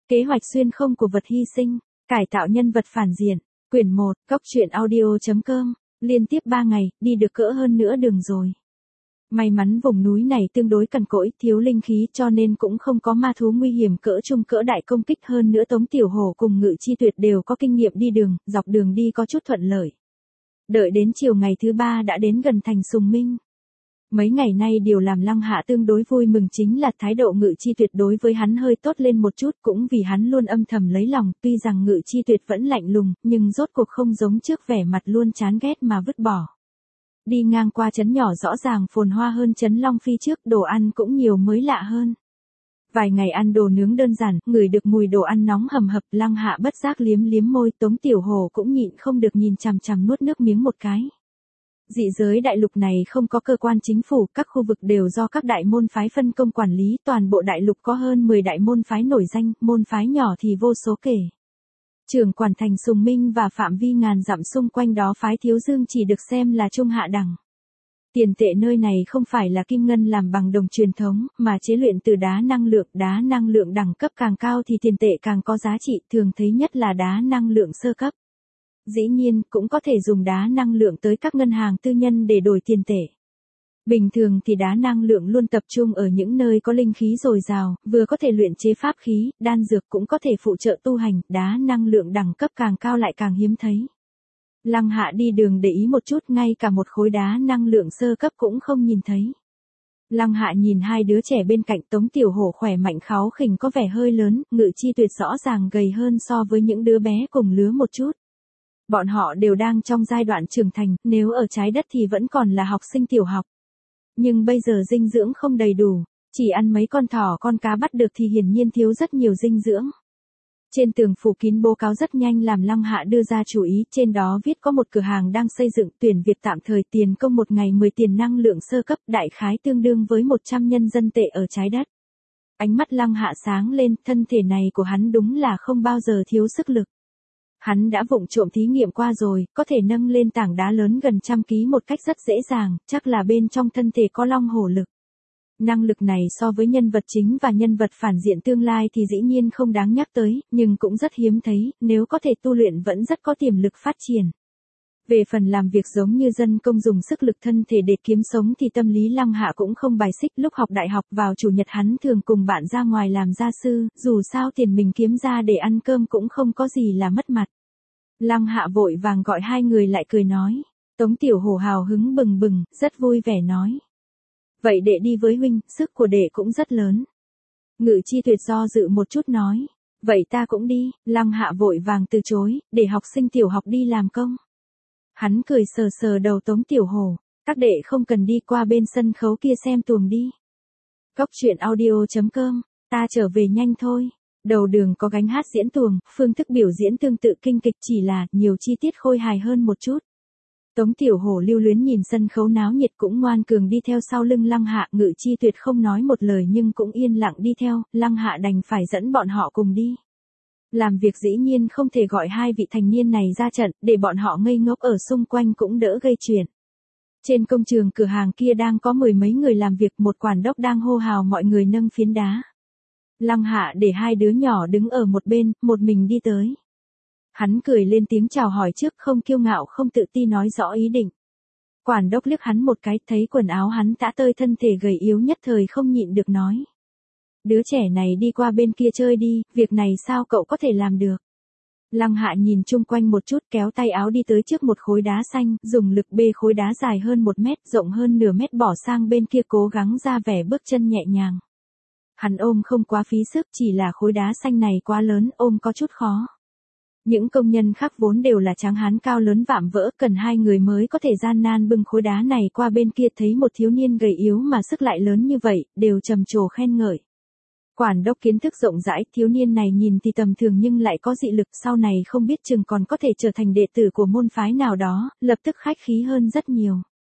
Kế hoạch xuyên không của vật hy sinh, cải tạo nhân vật phản diện, quyển 1, góc truyện audio.com, liên tiếp 3 ngày, đi được cỡ hơn nửa đường rồi. May mắn vùng núi này tương đối cằn cỗi, thiếu linh khí cho nên cũng không có ma thú nguy hiểm cỡ trung cỡ đại công kích, hơn nữa Tống Tiểu Hổ cùng Ngự Chi Tuyệt đều có kinh nghiệm đi đường, dọc đường đi có chút thuận lợi. Đợi đến chiều ngày thứ 3 đã đến gần thành Sùng Minh. Mấy ngày nay điều làm Lăng Hạ tương đối vui mừng chính là thái độ Ngự Chi Tuyệt đối với hắn hơi tốt lên một chút, cũng vì hắn luôn âm thầm lấy lòng, tuy rằng Ngự Chi Tuyệt vẫn lạnh lùng, nhưng rốt cuộc không giống trước vẻ mặt luôn chán ghét mà vứt bỏ. Đi ngang qua trấn nhỏ rõ ràng phồn hoa hơn trấn Long Phi trước, đồ ăn cũng nhiều mới lạ hơn. Vài ngày ăn đồ nướng đơn giản, ngửi được mùi đồ ăn nóng hầm hập, Lăng Hạ bất giác liếm liếm môi, Tống Tiểu Hổ cũng nhịn không được nhìn chằm chằm nuốt nước miếng một cái. Dị giới đại lục này không có cơ quan chính phủ, các khu vực đều do các đại môn phái phân công quản lý, toàn bộ đại lục có hơn 10 đại môn phái nổi danh, môn phái nhỏ thì vô số kể. Trưởng quản thành Sùng Minh và phạm vi ngàn dặm xung quanh đó phái Thiếu Dương chỉ được xem là trung hạ đẳng. Tiền tệ nơi này không phải là kim ngân làm bằng đồng truyền thống, mà chế luyện từ đá năng lượng đẳng cấp càng cao thì tiền tệ càng có giá trị, thường thấy nhất là đá năng lượng sơ cấp. Dĩ nhiên, cũng có thể dùng đá năng lượng tới các ngân hàng tư nhân để đổi tiền tệ. Bình thường thì đá năng lượng luôn tập trung ở những nơi có linh khí dồi dào, vừa có thể luyện chế pháp khí, đan dược, cũng có thể phụ trợ tu hành, đá năng lượng đẳng cấp càng cao lại càng hiếm thấy. Lăng Hạ đi đường để ý một chút, ngay cả một khối đá năng lượng sơ cấp cũng không nhìn thấy. Lăng Hạ nhìn hai đứa trẻ bên cạnh, Tống Tiểu Hổ khỏe mạnh kháu khỉnh có vẻ hơi lớn, Ngự Chi Tuyệt rõ ràng gầy hơn so với những đứa bé cùng lứa một chút. Bọn họ đều đang trong giai đoạn trưởng thành, nếu ở trái đất thì vẫn còn là học sinh tiểu học. Nhưng bây giờ dinh dưỡng không đầy đủ, chỉ ăn mấy con thỏ con cá bắt được thì hiển nhiên thiếu rất nhiều dinh dưỡng. Trên tường phủ kín báo cáo rất nhanh làm Lăng Hạ đưa ra chú ý, trên đó viết có một cửa hàng đang xây dựng, tuyển việc tạm thời, tiền công một ngày 10 tiền năng lượng sơ cấp, đại khái tương đương với 100 nhân dân tệ ở trái đất. Ánh mắt Lăng Hạ sáng lên, thân thể này của hắn đúng là không bao giờ thiếu sức lực. Hắn đã vụng trộm thí nghiệm qua rồi, có thể nâng lên tảng đá lớn gần 100 kg một cách rất dễ dàng, chắc là bên trong thân thể có long hổ lực. Năng lực này so với nhân vật chính và nhân vật phản diện tương lai thì dĩ nhiên không đáng nhắc tới, nhưng cũng rất hiếm thấy, nếu có thể tu luyện vẫn rất có tiềm lực phát triển. Về phần làm việc giống như dân công dùng sức lực thân thể để kiếm sống thì tâm lý Lăng Hạ cũng không bài xích, lúc học đại học vào chủ nhật hắn thường cùng bạn ra ngoài làm gia sư, dù sao tiền mình kiếm ra để ăn cơm cũng không có gì là mất mặt. Lăng Hạ vội vàng gọi hai người lại cười nói. Tống Tiểu Hổ hào hứng bừng bừng, rất vui vẻ nói. Vậy đệ đi với huynh, sức của đệ cũng rất lớn. Ngự Chi Tuyệt do dự một chút nói. Vậy ta cũng đi, Lăng Hạ vội vàng từ chối, để học sinh tiểu học đi làm công. Hắn cười sờ sờ đầu Tống Tiểu Hổ, các đệ không cần đi, qua bên sân khấu kia xem tuồng đi. Góc truyện audio.com, ta trở về nhanh thôi. Đầu đường có gánh hát diễn tuồng, phương thức biểu diễn tương tự kinh kịch, chỉ là nhiều chi tiết khôi hài hơn một chút. Tống Tiểu Hổ lưu luyến nhìn sân khấu náo nhiệt cũng ngoan cường đi theo sau lưng Lăng Hạ, Ngự Chi Tuyệt không nói một lời nhưng cũng yên lặng đi theo, Lăng Hạ đành phải dẫn bọn họ cùng đi. Làm việc dĩ nhiên không thể gọi hai vị thành niên này ra trận, để bọn họ ngây ngốc ở xung quanh cũng đỡ gây chuyện. Trên công trường cửa hàng kia đang có 10 mấy người làm việc, một quản đốc đang hô hào mọi người nâng phiến đá. Lăng Hạ để hai đứa nhỏ đứng ở một bên, một mình đi tới. Hắn cười lên tiếng chào hỏi trước, không kiêu ngạo không tự ti, nói rõ ý định. Quản đốc liếc hắn một cái, thấy quần áo hắn tã tơi, thân thể gầy yếu, nhất thời không nhịn được nói. Đứa trẻ này đi qua bên kia chơi đi, việc này sao cậu có thể làm được. Lăng Hạ nhìn chung quanh một chút, kéo tay áo đi tới trước một khối đá xanh, dùng lực bê khối đá dài hơn 1 mét, rộng hơn nửa mét bỏ sang bên kia, cố gắng ra vẻ bước chân nhẹ nhàng. Hắn ôm không quá phí sức, chỉ là khối đá xanh này quá lớn, ôm có chút khó. Những công nhân khác vốn đều là tráng hán cao lớn vạm vỡ, cần 2 người mới có thể gian nan bưng khối đá này qua bên kia, thấy một thiếu niên gầy yếu mà sức lại lớn như vậy, đều trầm trồ khen ngợi. Quản đốc kiến thức rộng rãi, thiếu niên này nhìn thì tầm thường nhưng lại có dị lực, sau này không biết chừng còn có thể trở thành đệ tử của môn phái nào đó, lập tức khách khí hơn rất nhiều.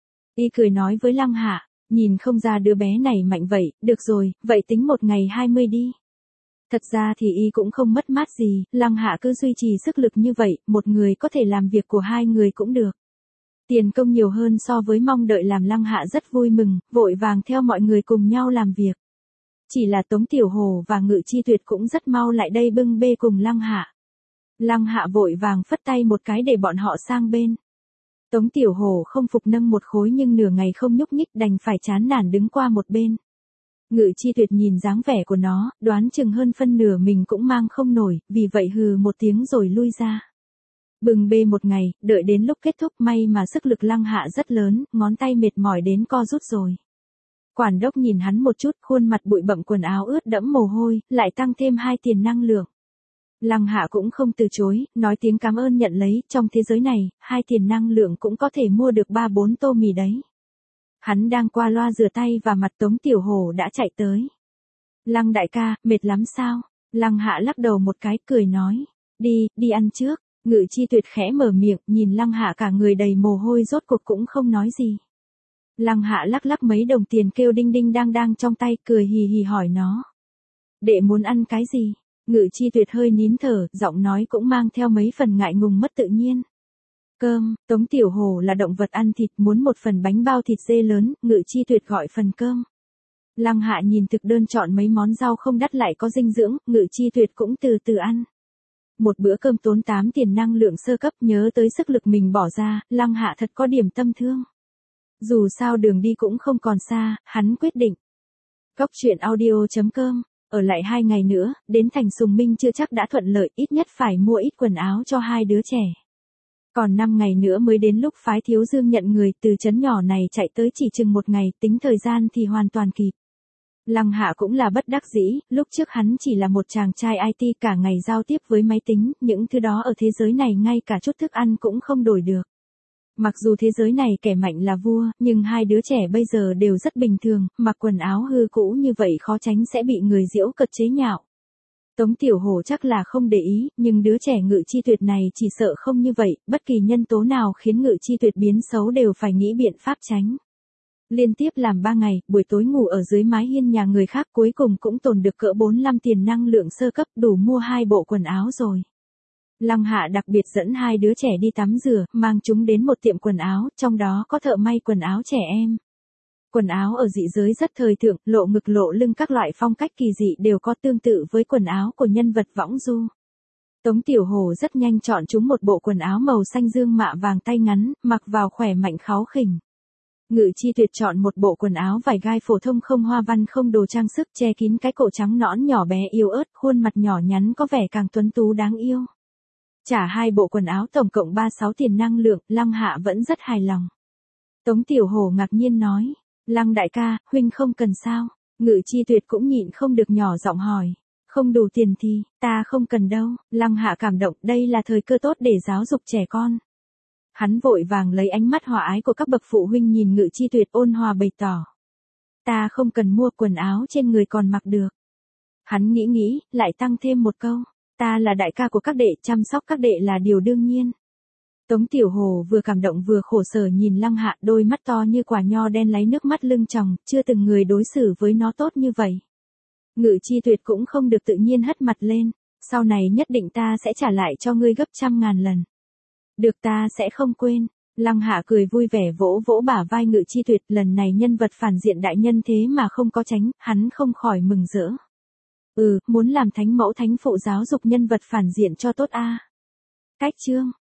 Y cười nói với Lăng Hạ, nhìn không ra đứa bé này mạnh vậy, được rồi, vậy tính một ngày 20 đi. Thật ra thì y cũng không mất mát gì, Lăng Hạ cứ duy trì sức lực như vậy, một người có thể làm việc của 2 người cũng được. Tiền công nhiều hơn so với mong đợi làm Lăng Hạ rất vui mừng, vội vàng theo mọi người cùng nhau làm việc. Chỉ là Tống Tiểu Hổ và Ngự Chi Tuyệt cũng rất mau lại đây bưng bê cùng Lăng Hạ. Lăng Hạ vội vàng phất tay một cái để bọn họ sang bên. Tống Tiểu Hổ không phục nâng một khối nhưng nửa ngày không nhúc nhích đành phải chán nản đứng qua một bên. Ngự Chi Tuyệt nhìn dáng vẻ của nó, đoán chừng hơn phân nửa mình cũng mang không nổi, vì vậy hừ một tiếng rồi lui ra. Bưng bê một ngày, đợi đến lúc kết thúc may mà sức lực Lăng Hạ rất lớn, ngón tay mệt mỏi đến co rút rồi. Quản đốc nhìn hắn một chút, khuôn mặt bụi bặm quần áo ướt đẫm mồ hôi, lại tăng thêm 2 tiền năng lượng. Lăng Hạ cũng không từ chối, nói tiếng cảm ơn nhận lấy, trong thế giới này, 2 tiền năng lượng cũng có thể mua được 3-4 tô mì đấy. Hắn đang qua loa rửa tay và mặt Tống Tiểu Hổ đã chạy tới. Lăng đại ca, mệt lắm sao? Lăng Hạ lắc đầu một cái, cười nói. Đi ăn trước. Ngự Chi Tuyệt khẽ mở miệng, nhìn Lăng Hạ cả người đầy mồ hôi rốt cuộc cũng không nói gì. Lăng Hạ lắc lắc mấy đồng tiền kêu đinh đinh đang trong tay, cười hì hì hỏi nó. Đệ muốn ăn cái gì? Ngự Chi Tuyệt hơi nín thở, giọng nói cũng mang theo mấy phần ngại ngùng mất tự nhiên. Cơm, Tống Tiểu Hổ là động vật ăn thịt, muốn một phần bánh bao thịt dê lớn, Ngự Chi Tuyệt gọi phần cơm. Lăng Hạ nhìn thực đơn chọn mấy món rau không đắt lại có dinh dưỡng, Ngự Chi Tuyệt cũng từ từ ăn. Một bữa cơm tốn 8 tiền năng lượng sơ cấp, nhớ tới sức lực mình bỏ ra, Lăng Hạ thật có điểm tâm thương. Dù sao đường đi cũng không còn xa, hắn quyết định. Cóc truyện audio.com, ở lại 2 ngày nữa, đến thành Sùng Minh chưa chắc đã thuận lợi, ít nhất phải mua ít quần áo cho 2 đứa trẻ. Còn 5 ngày nữa mới đến lúc phái Thiếu Dương nhận người, từ trấn nhỏ này chạy tới chỉ chừng 1 ngày, tính thời gian thì hoàn toàn kịp. Lăng Hạ cũng là bất đắc dĩ, lúc trước hắn chỉ là một chàng trai IT cả ngày giao tiếp với máy tính, những thứ đó ở thế giới này ngay cả chút thức ăn cũng không đổi được. Mặc dù thế giới này kẻ mạnh là vua, nhưng 2 đứa trẻ bây giờ đều rất bình thường, mặc quần áo hư cũ như vậy khó tránh sẽ bị người giễu cợt chế nhạo. Tống Tiểu Hổ chắc là không để ý, nhưng đứa trẻ Ngự Chi Tuyệt này chỉ sợ không như vậy, bất kỳ nhân tố nào khiến Ngự Chi Tuyệt biến xấu đều phải nghĩ biện pháp tránh. Liên tiếp làm 3 ngày, buổi tối ngủ ở dưới mái hiên nhà người khác cuối cùng cũng tồn được cỡ 4-5 tiền năng lượng sơ cấp đủ mua 2 bộ quần áo rồi. Lăng Hạ đặc biệt dẫn 2 đứa trẻ đi tắm rửa, mang chúng đến một tiệm quần áo, trong đó có thợ may quần áo trẻ em. Quần áo ở dị giới rất thời thượng, lộ ngực lộ lưng các loại phong cách kỳ dị đều có tương tự với quần áo của nhân vật võng du. Tống Tiểu Hổ rất nhanh chọn chúng một bộ quần áo màu xanh dương mạ vàng tay ngắn, mặc vào khỏe mạnh kháu khỉnh. Ngự Chi Tuyệt chọn một bộ quần áo vải gai phổ thông không hoa văn không đồ trang sức che kín cái cổ trắng nõn nhỏ bé yếu ớt, khuôn mặt nhỏ nhắn có vẻ càng tuấn tú đáng yêu. Trả 2 bộ quần áo tổng cộng 36 tiền năng lượng, Lăng Hạ vẫn rất hài lòng. Tống Tiểu Hổ ngạc nhiên nói, Lăng đại ca, huynh không cần sao? Ngự Chi Tuyệt cũng nhịn không được nhỏ giọng hỏi. Không đủ tiền thì, ta không cần đâu. Lăng Hạ cảm động, đây là thời cơ tốt để giáo dục trẻ con. Hắn vội vàng lấy ánh mắt hòa ái của các bậc phụ huynh nhìn Ngự Chi Tuyệt ôn hòa bày tỏ. Ta không cần mua quần áo trên người còn mặc được. Hắn nghĩ, lại tăng thêm một câu. Ta là đại ca của các đệ, chăm sóc các đệ là điều đương nhiên. Tống Tiểu Hổ vừa cảm động vừa khổ sở nhìn Lăng Hạ, đôi mắt to như quả nho đen láy nước mắt lưng tròng, chưa từng người đối xử với nó tốt như vậy. Ngự Chi Tuyệt cũng không được tự nhiên hất mặt lên, sau này nhất định ta sẽ trả lại cho ngươi gấp 100.000 lần. Được, ta sẽ không quên. Lăng Hạ cười vui vẻ vỗ vỗ bả vai Ngự Chi Tuyệt, lần này nhân vật phản diện đại nhân thế mà không có tránh, hắn không khỏi mừng rỡ. Muốn làm thánh mẫu thánh phụ giáo dục nhân vật phản diện cho tốt a. Cách chương